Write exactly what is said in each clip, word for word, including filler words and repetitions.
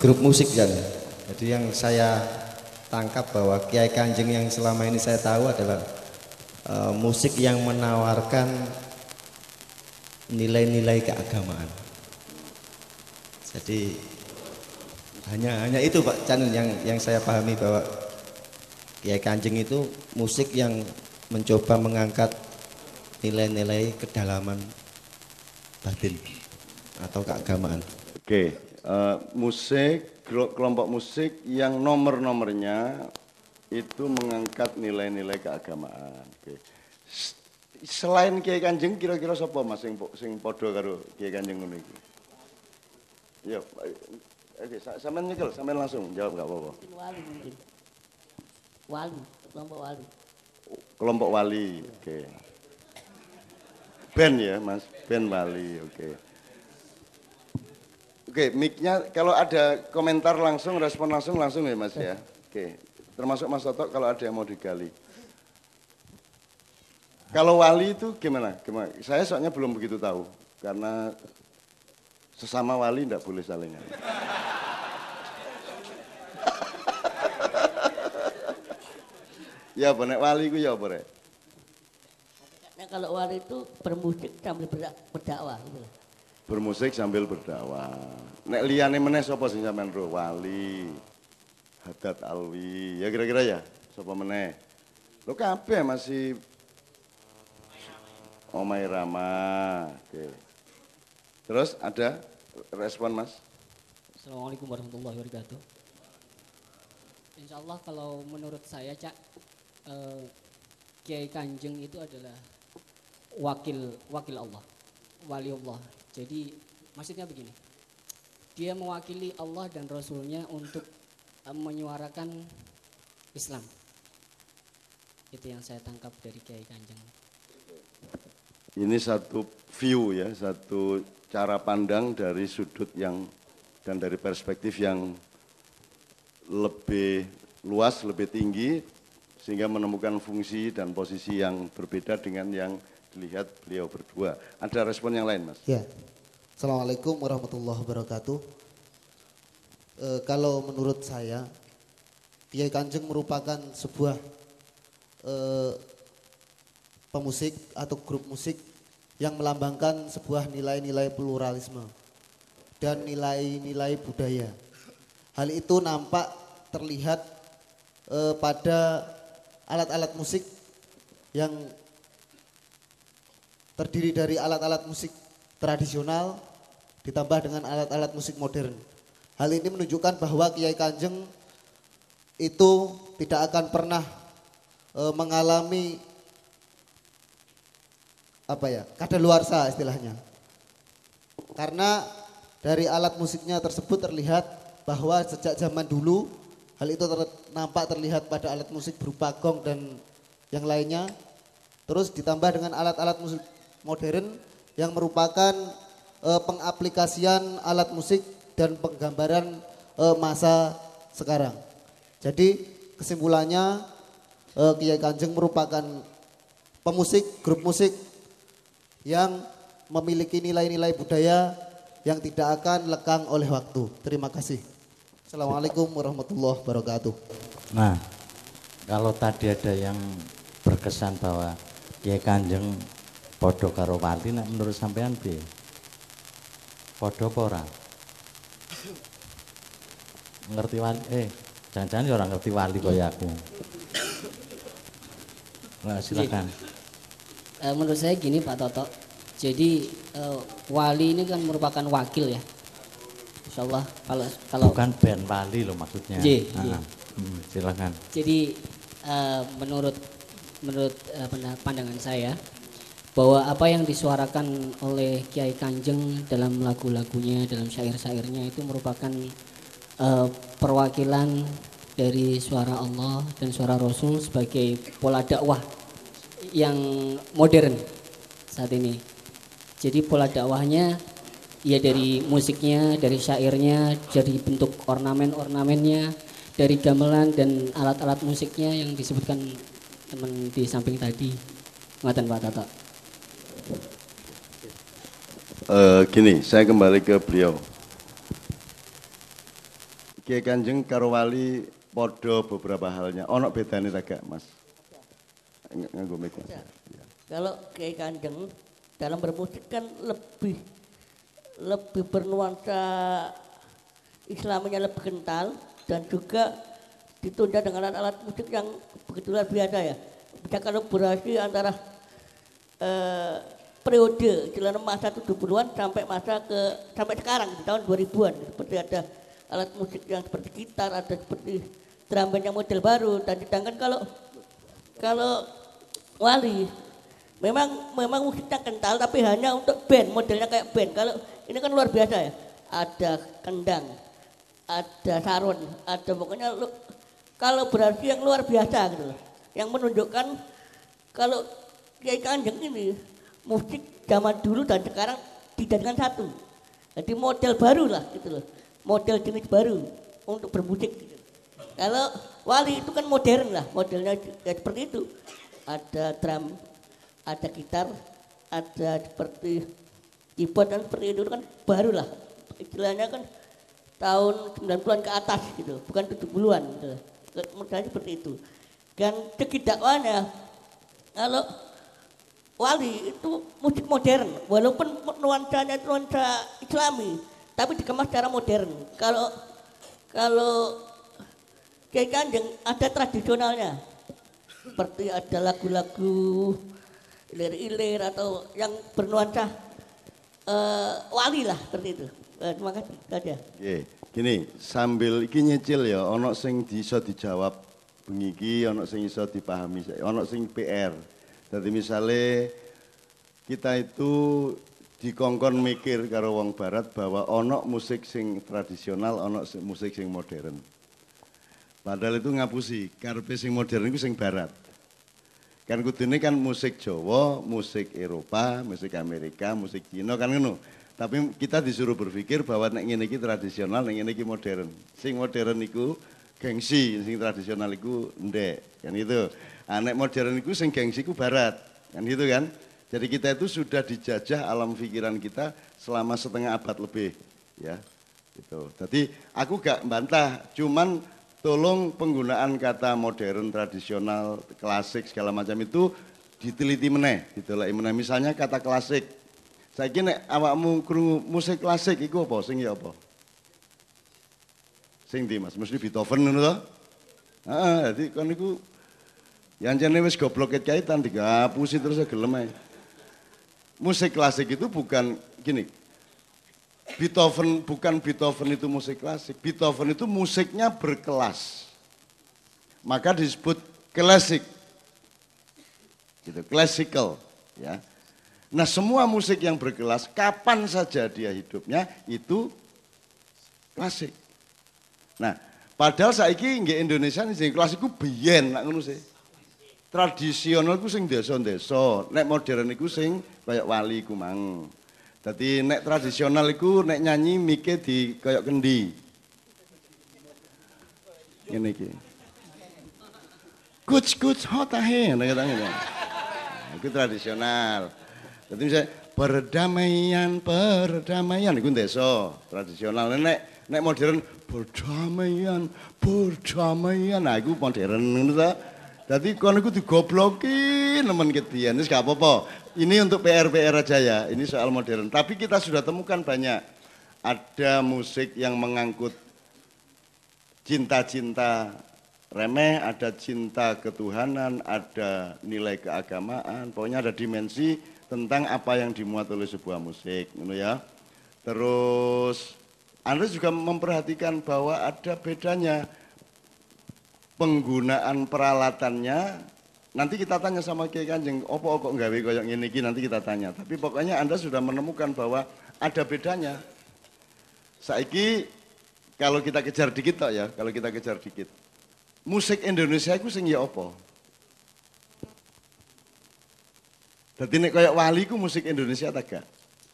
grup musik ya. Jadi yang saya tangkap bahwa Kiai Kanjeng yang selama ini saya tahu adalah uh, musik yang menawarkan nilai-nilai keagamaan. Jadi hanya hanya itu Pak Chan yang yang saya pahami bahwa Kiai Kanjeng itu musik yang mencoba mengangkat nilai-nilai kedalaman batin atau keagamaan. Oke, uh, musik kelompok musik yang nomor-nomornya itu mengangkat nilai-nilai keagamaan. Oke. Selain Kiai Kanjeng kira-kira sapa Mas sing sing padha karo Kiai Kanjeng ngono iki? Ya, oke, sampean nyekel, sampean langsung jawab enggak apa-apa. Wali mungkin. Wali, kelompok wali. Kelompok wali, oke. Band ya, Mas, band wali, oke. Oke, mic-nya kalau ada komentar langsung, respon langsung langsung ya, Mas ya. Oke. Termasuk Mas Toto kalau ada yang mau digali. Kalau wali itu gimana? Gimana? Saya soalnya belum begitu tahu karena sesama wali tidak boleh salingan. Ya, bonek wali ku ya apa rek? Nah, kalau wali itu bermusik sambil berdakwah gitu. Bermusik sambil berdakwah. Nek liyane meneh sapa sing sampean ro? Wali, Haddad Alwi, ya kira-kira ya. Sapa meneh? Lo kabeh masih Omai Rama. Oke. Terus ada respon Mas? Assalamualaikum warahmatullahi wabarakatuh. Insya Allah kalau menurut saya Cak, eh, Kiai Kanjeng itu adalah wakil wakil Allah, wali Allah. Jadi maksudnya begini, dia mewakili Allah dan Rasulnya untuk eh, menyuarakan Islam. Itu yang saya tangkap dari Kiai Kanjeng. Ini satu view ya, satu cara pandang dari sudut yang dan dari perspektif yang lebih luas, lebih tinggi, sehingga menemukan fungsi dan posisi yang berbeda dengan yang dilihat beliau berdua. Ada respon yang lain, Mas? Ya. Assalamualaikum warahmatullahi wabarakatuh. E, kalau menurut saya, Kiai Kanjeng merupakan sebuah e, pemusik atau grup musik yang melambangkan sebuah nilai-nilai pluralisme dan nilai-nilai budaya. Hal itu nampak terlihat e, pada alat-alat musik yang terdiri dari alat-alat musik tradisional ditambah dengan alat-alat musik modern. Hal ini menunjukkan bahwa Kiai Kanjeng itu tidak akan pernah e, mengalami apa ya, kadaluarsa istilahnya. Karena dari alat musiknya tersebut terlihat bahwa sejak zaman dulu hal itu ter, nampak terlihat pada alat musik berupa gong dan yang lainnya. Terus ditambah dengan alat-alat musik modern yang merupakan e, pengaplikasian alat musik dan penggambaran e, masa sekarang. Jadi kesimpulannya e, Kiai Kanjeng merupakan pemusik, grup musik yang memiliki nilai-nilai budaya yang tidak akan lekang oleh waktu. Terima kasih. Assalamualaikum warahmatullahi wabarakatuh. Nah, kalau tadi ada yang berkesan bahwa Kiai Kanjeng podo karo wali, nah menurut sampean piye? Podo apa ora? Ngerti wali? Eh, jangan-jangan orang ngerti wali kaya aku. Nah, silakan. Uh, menurut saya gini Pak Toto, jadi uh, wali ini kan merupakan wakil ya. Insya Allah kalau kalau bukan band wali loh maksudnya. J, nah, hmm, silakan. Jadi uh, menurut menurut uh, pandangan saya bahwa apa yang disuarakan oleh Kiai Kanjeng dalam lagu-lagunya, dalam syair-syairnya itu merupakan uh, perwakilan dari suara Allah dan suara Rasul sebagai pola dakwah yang modern saat ini. Jadi pola dakwahnya ya dari musiknya, dari syairnya, dari bentuk ornamen-ornamennya, dari gamelan dan alat-alat musiknya yang disebutkan teman di samping tadi. Ngoten Pak Toto. Uh, gini, saya kembali ke beliau. Kiai Kanjeng karo wali podo beberapa halnya. Ono bedane ta gak, Mas? Nganggo mic, Mas. Kalau Kiai Kanjeng dalam bermusik kan lebih lebih bernuansa Islaminya lebih kental dan juga ditunda dengan alat-alat musik yang begitu luar biasa ya. Bisa kolaborasi antara eh, periode jalan masa tujuh puluhan sampai masa ke sampai sekarang di tahun dua ribuan seperti ada alat musik yang seperti gitar, ada seperti drum band yang model baru dan sedangkan kalau kalau wali memang memang musiknya kental tapi hanya untuk band, modelnya kayak band. Kalau ini kan luar biasa ya. Ada kendang, ada saron, ada pokoknya lu, kalau berarti yang luar biasa gitu loh. Yang menunjukkan kalau Kiai Kanjeng ini musik zaman dulu dan sekarang dijadikan satu. Jadi model baru lah gitu loh. Model jenis baru untuk bermusik gitu. Kalau wali itu kan modern lah, modelnya ya seperti itu. Ada drum, ada gitar, ada seperti keyboard dan seperti itu kan baru lah. Istilahnya kan tahun sembilan puluhan ke atas gitu, bukan tujuh puluhan gitu. Modelnya seperti itu. Dan segi dakwahnya, kalau wali itu musik modern, walaupun nuansanya itu nuansa Islami, tapi dikemas secara modern. Kalau kalau Kiai Kanjeng ada tradisionalnya, seperti ada lagu-lagu ilir-ilir atau yang bernuansa uh, wali lah seperti itu. Uh, terima kasih saja. Oke, gini sambil iki nyicil ya, ono sing bisa dijawab bengi iki, ono sing iso dipahami, ono sing P R. Jadi misalnya kita itu dikongkon mikir karo wong barat bahwa ono musik sing tradisional, ono musik sing modern. Padahal itu ngapusi, karepe sing modern itu sing barat. Kan kudune kan musik Jawa, musik Eropa, musik Amerika, musik Cina kan ngono. Tapi kita disuruh berpikir bahwa nek ngene iki tradisional, nek ngene iki modern. Sing modern iku gengsi, sing tradisional iku ndek, kan itu. Ah, nek modern iku sing gengsi iku barat, kan gitu kan. Jadi kita itu sudah dijajah alam pikiran kita selama setengah abad lebih, ya. Gitu. Jadi aku gak bantah, cuman tolong penggunaan kata modern, tradisional, klasik segala macam itu diteliti meneh, ditolak meneh. Misalnya kata klasik. Saiki nek awakmu krungu musik klasik iku apa? Sing ya apa? Sing ndi Mas? Mesti Beethoven ngono to? Heeh, dadi kon niku yancene wis goblok kaitan digapusi terus gelem ae. Musik klasik itu bukan gini. Beethoven bukan Beethoven itu musik klasik. Beethoven itu musiknya berkelas. Maka disebut klasik. Gitu, classical, ya. Nah, semua musik yang berkelas kapan saja dia hidupnya itu klasik. Nah, padahal saiki nggih Indonesia sing klasik ku biyen nak ngono sih. Tradisional ku sing desa-desa, nek modern iku sing kaya wali ku mang. Dadi nek tradisional iku nek nyanyi mike di kaya kendi. Ngene iki. Kuc-kuc hotahe ngene-ngene. Iku tradisional. Dadi misalnya perdamaian, perdamaian iku desa tradisional. Nek nek modern perdamaian, perdamaian. Nah iku modern ngono ta. Dadi kon iku digobloki nemen kedian. Wis gak apa-apa. Ini untuk P R P R aja ya. Ini soal modern. Tapi kita sudah temukan banyak. Ada musik yang mengangkut cinta-cinta remeh, ada cinta ketuhanan, ada nilai keagamaan. Pokoknya ada dimensi tentang apa yang dimuat oleh sebuah musik, gitu ya. Terus Anda juga memperhatikan bahwa ada bedanya penggunaan peralatannya. Nanti kita tanya sama Kiai Kanjeng, opo kok nggawe koyo ngene iki, nanti kita tanya. Tapi pokoknya Anda sudah menemukan bahwa ada bedanya. Saiki kalau kita kejar dikit tok ya, kalau kita kejar dikit. Musik Indonesia iku sing ya apa? Dadi nek koyo wali ku musik Indonesia ta gak?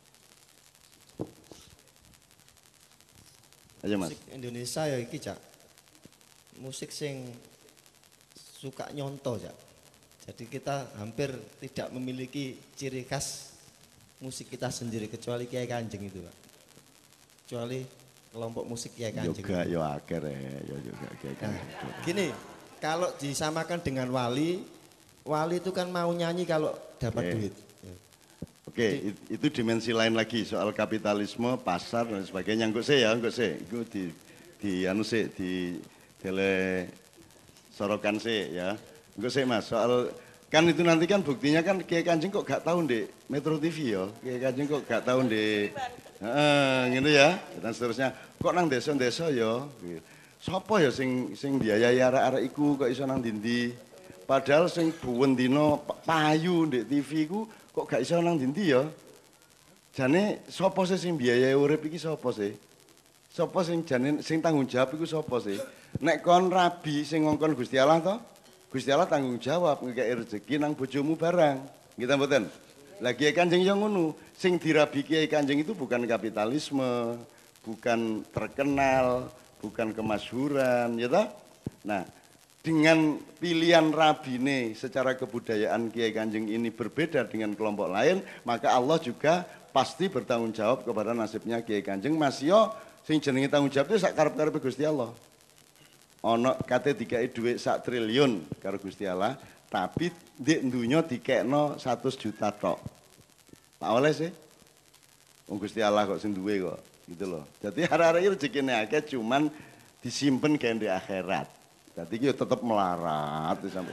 Ayo Mas. Musik Indonesia ya iki, Cak. Musik sing suka nyontoh, Cak. Jadi kita hampir tidak memiliki ciri khas musik kita sendiri kecuali Kiai Kanjeng itu, Pak. Kecuali kelompok musik Kiai Kanjeng. Yoga yo akeh ya juga Kiai Nah, Kanjeng. gini, kalau disamakan dengan wali, wali itu kan mau nyanyi kalau dapat Oke. duit. Oke, it- itu dimensi lain lagi soal kapitalisme, pasar dan sebagainya. Enggak sih ya, enggak sih. Itu di di anu sih di tele sorokan sih ya. Enggak sih Mas, soal kan itu nanti kan buktinya kan Kiai Kanjeng kok gak tahu di Metro T V ya. Kiai Kanjeng kok gak tahu di heeh gitu ya. Dan seterusnya. Kok nang desa-desa ya. Sopo ya sing sing biayai arek-arek iku kok iso nang ndi-ndi. Padahal sing buwen dina payu ndek T V ku kok gak iso nang ndi ya? Jane sapa sih sing biayai urip iki sapa sih? Sapa sing jane sing tanggung jawab iku sapa sih? Nek kon rabi sing ngongkon Gusti Allah to, Gusti Allah tanggung jawab ngekeki rezeki nang bojomu barang. Nggih ta mboten? Lah Kiai Kanjeng yang ngono, sing dirabi Kiai Kanjeng itu bukan kapitalisme, bukan terkenal, bukan kemasyhuran, ya toh? Nah, dengan pilihan rabine secara kebudayaan Kiai Kanjeng ini berbeda dengan kelompok lain, maka Allah juga pasti bertanggung jawab kepada nasibnya Kiai Kanjeng. Mas yo sing jenenge tanggung jawab itu sak karep-karepe Gusti Allah. Ana kate dikai dhuwit sak triliun karo Gusti Allah, tapi ndek donya dikekno seratus juta tok. Tak oleh sih. Wong Gusti Allah kok sing duwe kok, gitu loh. Jadi arek-arek iki rezekine akeh cuman disimpen gawe di akhirat. Jadi yo tetep melarat sampai.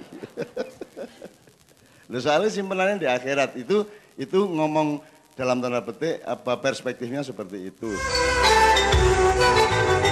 Lho soalnya simpenannya di akhirat itu itu ngomong dalam tanda petik apa perspektifnya seperti itu.